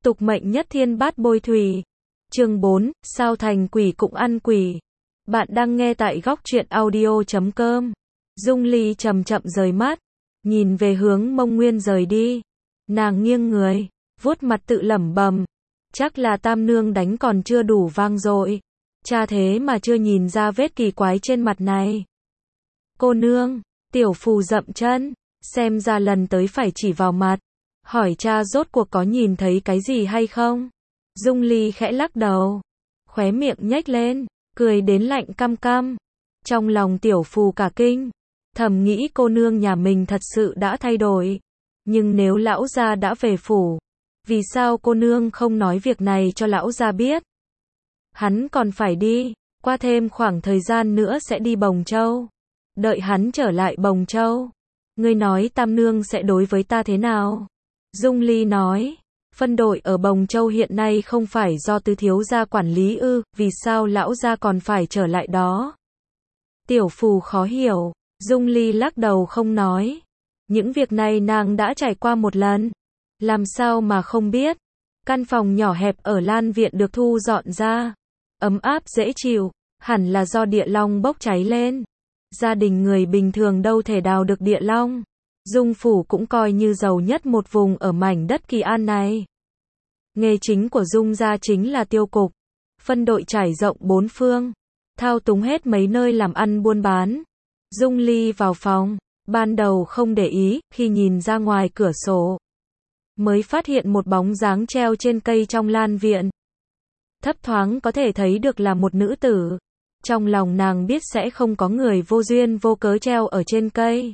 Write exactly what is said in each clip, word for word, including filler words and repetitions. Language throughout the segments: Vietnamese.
Tục mệnh nhất thiên bát bôi thủy. Chương bốn, sao thành quỷ cũng ăn quỷ. Bạn đang nghe tại góc truyện audio chấm com. Dung Ly chậm chậm rời mắt, nhìn về hướng Mông Nguyên rời đi. Nàng nghiêng người, vuốt mặt tự lẩm bẩm, chắc là Tam nương đánh còn chưa đủ vang dội. Cha thế mà chưa nhìn ra vết kỳ quái trên mặt này. Cô nương, tiểu phù dậm chân, xem ra lần tới phải chỉ vào mặt, hỏi cha rốt cuộc có nhìn thấy cái gì hay không. Dung Ly khẽ lắc đầu, khóe miệng nhếch lên, cười đến lạnh căm căm. Trong lòng tiểu phù cả kinh, thầm nghĩ cô nương nhà mình thật sự đã thay đổi. Nhưng nếu lão gia đã về phủ, vì sao cô nương không nói việc này cho lão gia biết? Hắn còn phải đi, qua thêm khoảng thời gian nữa sẽ đi Bồng Châu. Đợi hắn trở lại Bồng Châu, ngươi nói Tam nương sẽ đối với ta thế nào? Dung Ly nói, phân đội ở Bồng Châu hiện nay không phải do tứ thiếu gia quản lý ư, vì sao lão gia còn phải trở lại đó? Tiểu phù khó hiểu, Dung Ly lắc đầu không nói. Những việc này nàng đã trải qua một lần, làm sao mà không biết. Căn phòng nhỏ hẹp ở Lan Viện được thu dọn ra, ấm áp dễ chịu, hẳn là do địa long bốc cháy lên. Gia đình người bình thường đâu thể đào được địa long. Dung phủ cũng coi như giàu nhất một vùng ở mảnh đất Kỳ An này. Nghề chính của Dung gia chính là tiêu cục, phân đội trải rộng bốn phương, thao túng hết mấy nơi làm ăn buôn bán. Dung Ly vào phòng, ban đầu không để ý, khi nhìn ra ngoài cửa sổ, mới phát hiện một bóng dáng treo trên cây trong Lan Viện. Thấp thoáng có thể thấy được là một nữ tử. Trong lòng nàng biết sẽ không có người vô duyên vô cớ treo ở trên cây.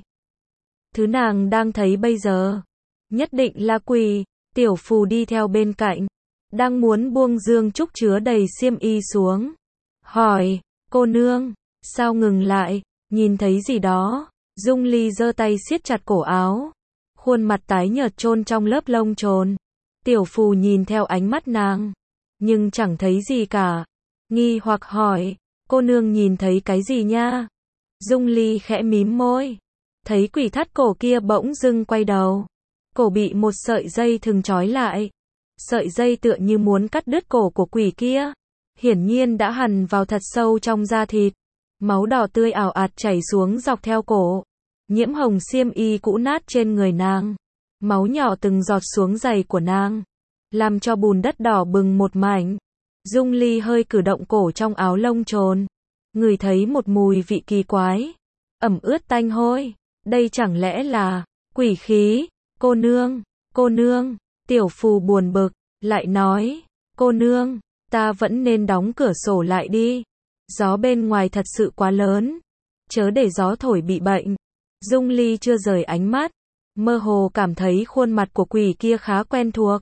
Thứ nàng đang thấy bây giờ, nhất định là quỷ. Tiểu phù đi theo bên cạnh, đang muốn buông dương trúc chứa đầy xiêm y xuống. Hỏi, cô nương, sao ngừng lại, nhìn thấy gì đó? Dung Ly giơ tay siết chặt cổ áo, khuôn mặt tái nhợt chôn trong lớp lông trồn. Tiểu phù nhìn theo ánh mắt nàng, nhưng chẳng thấy gì cả. Nghi hoặc hỏi, cô nương nhìn thấy cái gì nha? Dung Ly khẽ mím môi, thấy quỷ thắt cổ kia bỗng dưng quay đầu. Cổ bị một sợi dây thừng trói lại. Sợi dây tựa như muốn cắt đứt cổ của quỷ kia. Hiển nhiên đã hằn vào thật sâu trong da thịt. Máu đỏ tươi ảo ạt chảy xuống dọc theo cổ. Nhiễm hồng xiêm y cũ nát trên người nàng. Máu nhỏ từng giọt xuống giày của nàng, làm cho bùn đất đỏ bừng một mảnh. Dung Ly hơi cử động cổ trong áo lông trồn, ngửi thấy một mùi vị kỳ quái, ẩm ướt tanh hôi. Đây chẳng lẽ là quỷ khí? Cô nương, cô nương, tiểu phù buồn bực, lại nói, cô nương, ta vẫn nên đóng cửa sổ lại đi. Gió bên ngoài thật sự quá lớn, chớ để gió thổi bị bệnh. Dung Ly chưa rời ánh mắt, mơ hồ cảm thấy khuôn mặt của quỷ kia khá quen thuộc.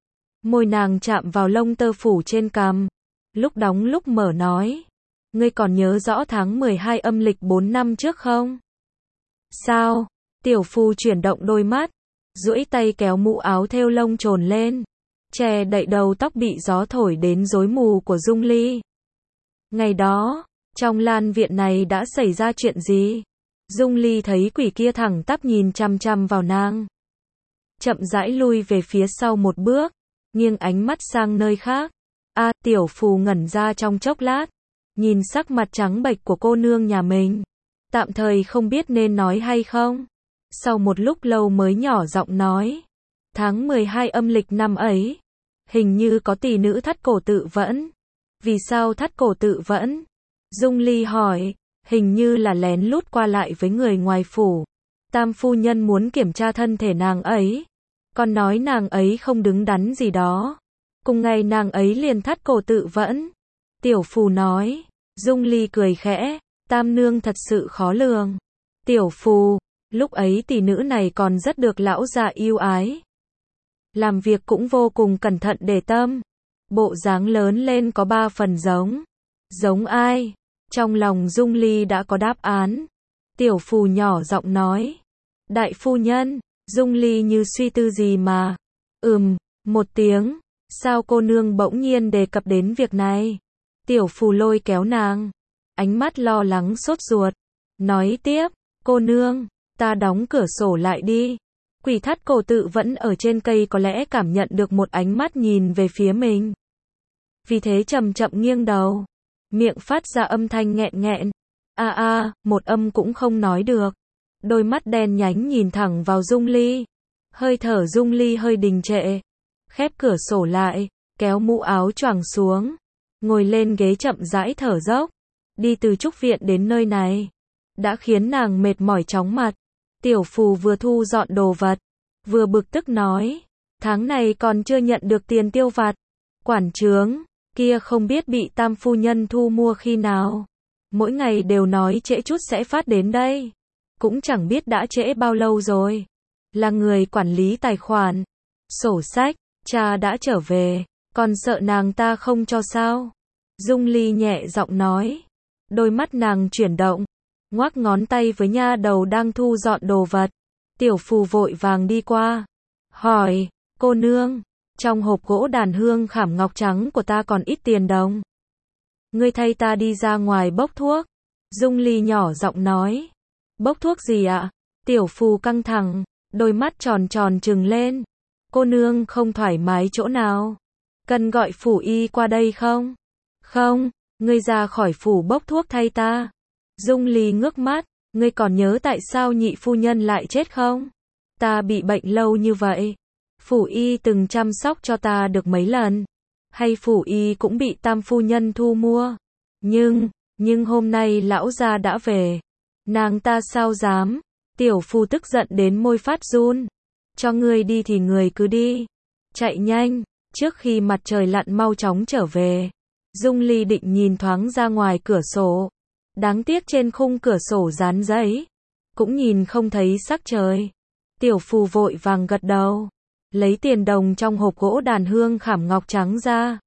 Môi nàng chạm vào lông tơ phủ trên cằm, lúc đóng lúc mở nói, ngươi còn nhớ rõ tháng mười hai âm lịch bốn năm trước không? Sao? Tiểu phù chuyển động đôi mắt, duỗi tay kéo mũ áo thêu lông trồn lên, che đậy đầu tóc bị gió thổi đến rối mù của Dung Ly. Ngày đó, trong Lan Viện này đã xảy ra chuyện gì? Dung Ly thấy quỷ kia thẳng tắp nhìn chằm chằm vào nàng, chậm rãi lui về phía sau một bước, nghiêng ánh mắt sang nơi khác. A, à, tiểu phù ngẩn ra trong chốc lát, nhìn sắc mặt trắng bệch của cô nương nhà mình, tạm thời không biết nên nói hay không. Sau một lúc lâu mới nhỏ giọng nói, tháng mười hai âm lịch năm ấy, hình như có tỷ nữ thắt cổ tự vẫn. Vì sao thắt cổ tự vẫn? Dung Ly hỏi, hình như là lén lút qua lại với người ngoài phủ. Tam phu nhân muốn kiểm tra thân thể nàng ấy, còn nói nàng ấy không đứng đắn gì đó. Cùng ngày nàng ấy liền thắt cổ tự vẫn. Tiểu phù nói. Dung Ly cười khẽ, Tam nương thật sự khó lường. Tiểu phù, lúc ấy tỷ nữ này còn rất được lão già yêu ái, làm việc cũng vô cùng cẩn thận để tâm. Bộ dáng lớn lên có ba phần giống. Giống ai? Trong lòng Dung Ly đã có đáp án. Tiểu phù nhỏ giọng nói, đại phu nhân. Dung Ly như suy tư gì mà, ừm, một tiếng. Sao cô nương bỗng nhiên đề cập đến việc này? Tiểu phù lôi kéo nàng, ánh mắt lo lắng sốt ruột, nói tiếp, cô nương, ta đóng cửa sổ lại đi. Quỷ thắt cổ tự vẫn ở trên cây có lẽ cảm nhận được một ánh mắt nhìn về phía mình. Vì thế chậm chậm nghiêng đầu, miệng phát ra âm thanh nghẹn nghẹn. A a, một âm cũng không nói được. Đôi mắt đen nhánh nhìn thẳng vào Dung Ly. Hơi thở Dung Ly hơi đình trệ. Khép cửa sổ lại, kéo mũ áo choàng xuống, ngồi lên ghế chậm rãi thở dốc. Đi từ trúc viện đến nơi này đã khiến nàng mệt mỏi chóng mặt. Tiểu Phù vừa thu dọn đồ vật, vừa bực tức nói, tháng này còn chưa nhận được tiền tiêu vặt. Quản trướng kia không biết bị Tam phu nhân thu mua khi nào. Mỗi ngày đều nói trễ chút sẽ phát đến đây. Cũng chẳng biết đã trễ bao lâu rồi. Là người quản lý tài khoản, sổ sách, cha đã trở về, còn sợ nàng ta không cho sao? Dung Ly nhẹ giọng nói. Đôi mắt nàng chuyển động, ngoắc ngón tay với nha đầu đang thu dọn đồ vật. Tiểu Phù vội vàng đi qua, hỏi, cô nương, trong hộp gỗ đàn hương khảm ngọc trắng của ta còn ít tiền đồng. Ngươi thay ta đi ra ngoài bốc thuốc. Dung Ly nhỏ giọng nói. Bốc thuốc gì ạ? Tiểu Phù căng thẳng, đôi mắt tròn tròn trừng lên. Cô nương không thoải mái chỗ nào? Cần gọi phủ y qua đây không? Không, ngươi ra khỏi phủ bốc thuốc thay ta. Dung Ly ngước mắt, ngươi còn nhớ tại sao nhị phu nhân lại chết không? Ta bị bệnh lâu như vậy, phủ y từng chăm sóc cho ta được mấy lần. Hay phủ y cũng bị Tam phu nhân thu mua? Nhưng, nhưng hôm nay lão gia đã về. Nàng ta sao dám? Tiểu Phù tức giận đến môi phát run. Cho ngươi đi thì người cứ đi. Chạy nhanh, trước khi mặt trời lặn mau chóng trở về. Dung Ly định nhìn thoáng ra ngoài cửa sổ. Đáng tiếc trên khung cửa sổ dán giấy, cũng nhìn không thấy sắc trời. Tiểu Phù vội vàng gật đầu, lấy tiền đồng trong hộp gỗ đàn hương khảm ngọc trắng ra.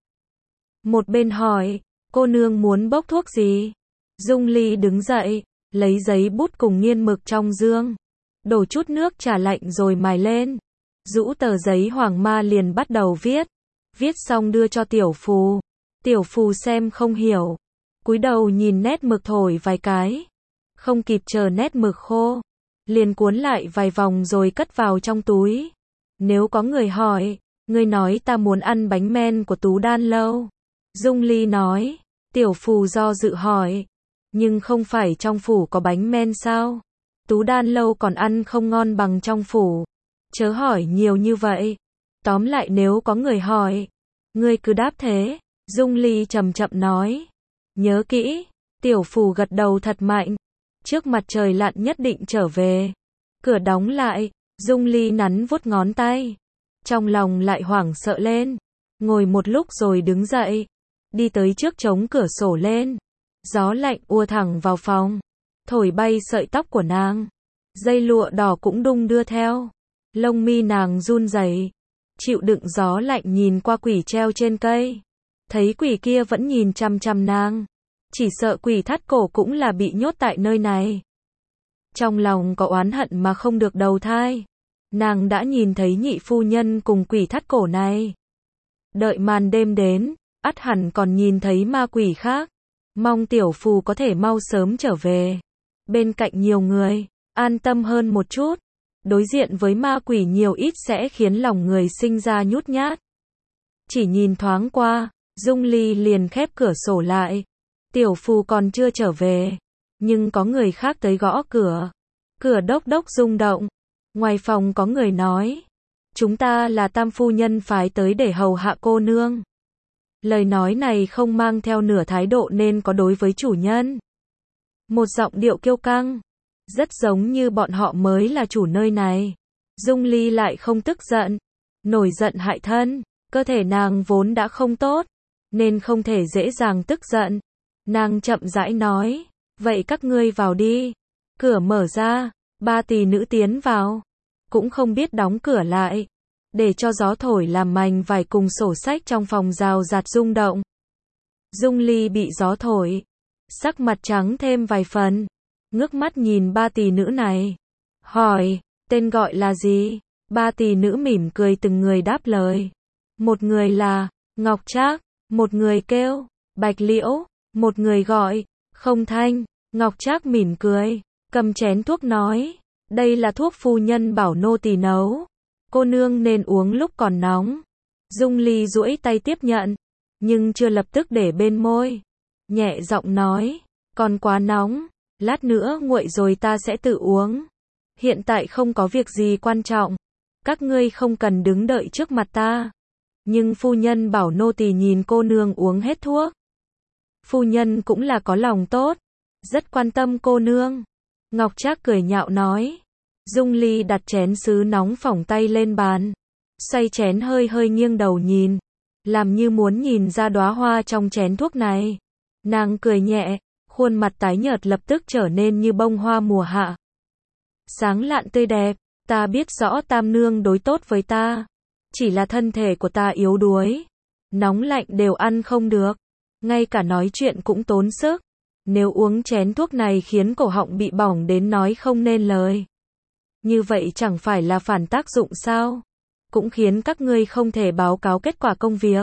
Một bên hỏi, cô nương muốn bốc thuốc gì? Dung Ly đứng dậy, lấy giấy bút cùng nghiên mực trong dương, đổ chút nước trà lạnh rồi mài lên. Rũ tờ giấy hoàng ma liền bắt đầu viết. Viết xong đưa cho Tiểu Phù. Tiểu Phù xem không hiểu, cúi đầu nhìn nét mực thổi vài cái. Không kịp chờ nét mực khô, liền cuốn lại vài vòng rồi cất vào trong túi. Nếu có người hỏi, ngươi nói ta muốn ăn bánh men của Tú Đan Lâu. Dung Ly nói. Tiểu Phù do dự hỏi, nhưng không phải trong phủ có bánh men sao? Tú Đan Lâu còn ăn không ngon bằng trong phủ. Chớ hỏi nhiều như vậy. Tóm lại nếu có người hỏi, ngươi cứ đáp thế. Dung Ly chậm chậm nói. Nhớ kỹ. Tiểu Phù gật đầu thật mạnh. Trước mặt trời lặn nhất định trở về. Cửa đóng lại, Dung Ly nắn vuốt ngón tay. Trong lòng lại hoảng sợ lên. Ngồi một lúc rồi đứng dậy. Đi tới trước chống cửa sổ lên. Gió lạnh ùa thẳng vào phòng, thổi bay sợi tóc của nàng. Dây lụa đỏ cũng đung đưa theo. Lông mi nàng run rẩy, chịu đựng gió lạnh nhìn qua quỷ treo trên cây. Thấy quỷ kia vẫn nhìn chăm chăm nàng. Chỉ sợ quỷ thắt cổ cũng là bị nhốt tại nơi này. Trong lòng có oán hận mà không được đầu thai. Nàng đã nhìn thấy nhị phu nhân cùng quỷ thắt cổ này. Đợi màn đêm đến, ắt hẳn còn nhìn thấy ma quỷ khác. Mong Tiểu Phù có thể mau sớm trở về. Bên cạnh nhiều người, an tâm hơn một chút. Đối diện với ma quỷ nhiều ít sẽ khiến lòng người sinh ra nhút nhát. Chỉ nhìn thoáng qua, Dung Ly liền khép cửa sổ lại. Tiểu Phù còn chưa trở về, nhưng có người khác tới gõ cửa. Cửa đốc đốc rung động. Ngoài phòng có người nói, chúng ta là Tam phu nhân phái tới để hầu hạ cô nương. Lời nói này không mang theo nửa thái độ nên có đối với chủ nhân. Một giọng điệu kiêu căng, rất giống như bọn họ mới là chủ nơi này. Dung Ly lại không tức giận, nổi giận hại thân, cơ thể nàng vốn đã không tốt, nên không thể dễ dàng tức giận. Nàng chậm rãi nói, vậy các ngươi vào đi. Cửa mở ra, ba tỷ nữ tiến vào, cũng không biết đóng cửa lại, để cho gió thổi làm mảnh vải cùng sổ sách trong phòng rào rạt rung động. Dung Ly bị gió thổi, sắc mặt trắng thêm vài phần, ngước mắt nhìn ba tỷ nữ này, hỏi, tên gọi là gì? Ba tỷ nữ mỉm cười từng người đáp lời. Một người là Ngọc Trác, một người kêu Bạch Liễu, một người gọi Không Thanh. Ngọc Trác mỉm cười, cầm chén thuốc nói, Đây là thuốc phu nhân bảo nô tỳ nấu. Cô nương nên uống lúc còn nóng. Dung Ly duỗi tay tiếp nhận, nhưng chưa lập tức để bên môi. Nhẹ giọng nói, còn quá nóng, lát nữa nguội rồi ta sẽ tự uống. Hiện tại không có việc gì quan trọng. Các ngươi không cần đứng đợi trước mặt ta. Nhưng phu nhân bảo nô tỳ nhìn cô nương uống hết thuốc. Phu nhân cũng là có lòng tốt, rất quan tâm cô nương. Ngọc Trác cười nhạo nói. Dung Ly đặt chén sứ nóng phỏng tay lên bàn, xoay chén hơi hơi nghiêng đầu nhìn, làm như muốn nhìn ra đóa hoa trong chén thuốc này. Nàng cười nhẹ, khuôn mặt tái nhợt lập tức trở nên như bông hoa mùa hạ. Sáng lạn tươi đẹp, ta biết rõ Tam nương đối tốt với ta, chỉ là thân thể của ta yếu đuối, nóng lạnh đều ăn không được, ngay cả nói chuyện cũng tốn sức. Nếu uống chén thuốc này khiến cổ họng bị bỏng đến nói không nên lời, như vậy chẳng phải là phản tác dụng sao? Cũng khiến các ngươi không thể báo cáo kết quả công việc.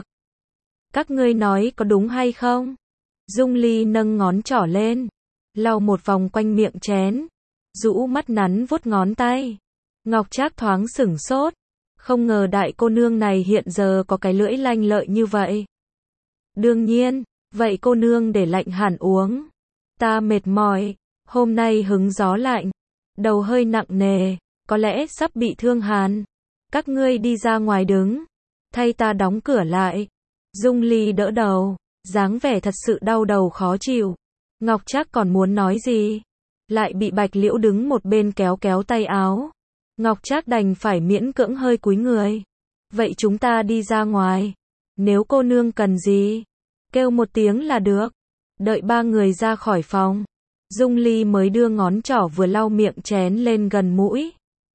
Các ngươi nói có đúng hay không? Dung Ly nâng ngón trỏ lên, lau một vòng quanh miệng chén, rũ mắt nắn vuốt ngón tay. Ngọc Trác thoáng sửng sốt, không ngờ đại cô nương này hiện giờ có cái lưỡi lanh lợi như vậy. Đương nhiên, vậy cô nương để lạnh hẳn uống. Ta mệt mỏi, hôm nay hứng gió lạnh, đầu hơi nặng nề, có lẽ sắp bị thương hàn. Các ngươi đi ra ngoài đứng, thay ta đóng cửa lại. Dung Ly đỡ đầu, dáng vẻ thật sự đau đầu khó chịu. Ngọc Trác còn muốn nói gì, lại bị Bạch Liễu đứng một bên kéo kéo tay áo. Ngọc Trác đành phải miễn cưỡng hơi cúi người. Vậy chúng ta đi ra ngoài. Nếu cô nương cần gì, kêu một tiếng là được. Đợi ba người ra khỏi phòng, Dung Ly mới đưa ngón trỏ vừa lau miệng chén lên gần mũi.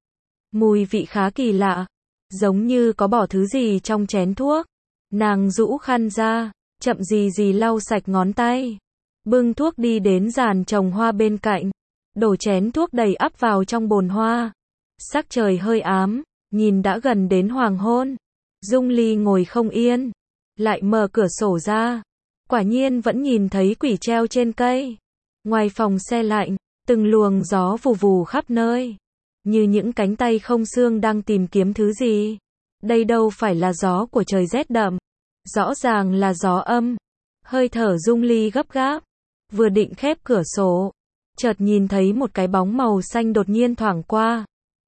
Mùi vị khá kỳ lạ, giống như có bỏ thứ gì trong chén thuốc. Nàng rũ khăn ra, chậm gì gì lau sạch ngón tay, bưng thuốc đi đến giàn trồng hoa bên cạnh, đổ chén thuốc đầy ắp vào trong bồn hoa. Sắc trời hơi ám, nhìn đã gần đến hoàng hôn. Dung Ly ngồi không yên, lại mở cửa sổ ra. Quả nhiên vẫn nhìn thấy quỷ treo trên cây. Ngoài phòng se lạnh, từng luồng gió vù vù khắp nơi, như những cánh tay không xương đang tìm kiếm thứ gì. Đây đâu phải là gió của trời rét đậm, rõ ràng là gió âm. Hơi thở Dung Ly gấp gáp, vừa định khép cửa sổ, chợt nhìn thấy một cái bóng màu xanh đột nhiên thoảng qua.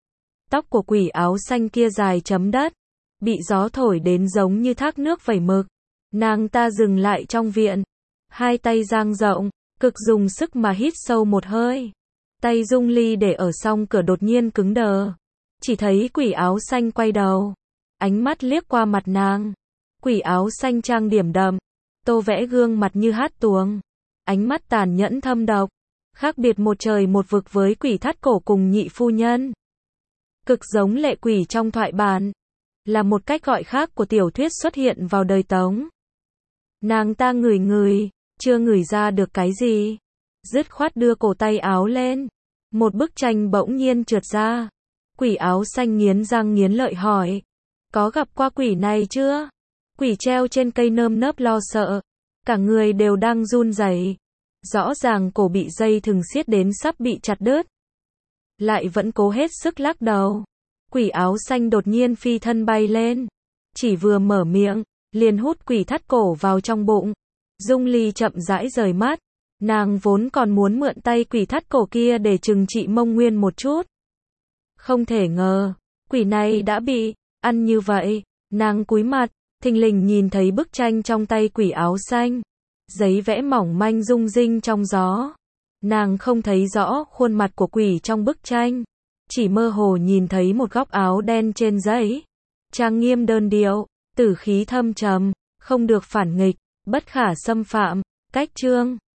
Tóc của quỷ áo xanh kia dài chấm đất, bị gió thổi đến giống như thác nước vẩy mực. Nàng ta dừng lại trong viện, hai tay dang rộng, cực dùng sức mà hít sâu một hơi. Tay Dung Ly để ở song cửa đột nhiên cứng đờ. Chỉ thấy quỷ áo xanh quay đầu, ánh mắt liếc qua mặt nàng. Quỷ áo xanh trang điểm đậm, tô vẽ gương mặt như hát tuồng, ánh mắt tàn nhẫn thâm độc, khác biệt một trời một vực với quỷ thắt cổ cùng nhị phu nhân. Cực giống lệ quỷ trong thoại bản, là một cách gọi khác của tiểu thuyết xuất hiện vào đời Tống. Nàng ta ngửi ngửi, chưa ngửi ra được cái gì, dứt khoát đưa cổ tay áo lên. Một bức tranh bỗng nhiên trượt ra. Quỷ áo xanh nghiến răng nghiến lợi hỏi, có gặp qua quỷ này chưa? Quỷ treo trên cây nơm nớp lo sợ, cả người đều đang run rẩy, rõ ràng cổ bị dây thừng siết đến sắp bị chặt đứt, lại vẫn cố hết sức lắc đầu. Quỷ áo xanh đột nhiên phi thân bay lên, chỉ vừa mở miệng, liền hút quỷ thắt cổ vào trong bụng. Dung Ly chậm rãi rời mắt, nàng vốn còn muốn mượn tay quỷ thắt cổ kia để trừng trị Mông Nguyên một chút. Không thể ngờ, quỷ này đã bị ăn như vậy. Nàng cúi mặt, thình lình nhìn thấy bức tranh trong tay quỷ áo xanh, giấy vẽ mỏng manh rung rinh trong gió. Nàng không thấy rõ khuôn mặt của quỷ trong bức tranh, chỉ mơ hồ nhìn thấy một góc áo đen trên giấy, trang nghiêm đơn điệu, tử khí thâm trầm, không được phản nghịch, bất khả xâm phạm. Cách chương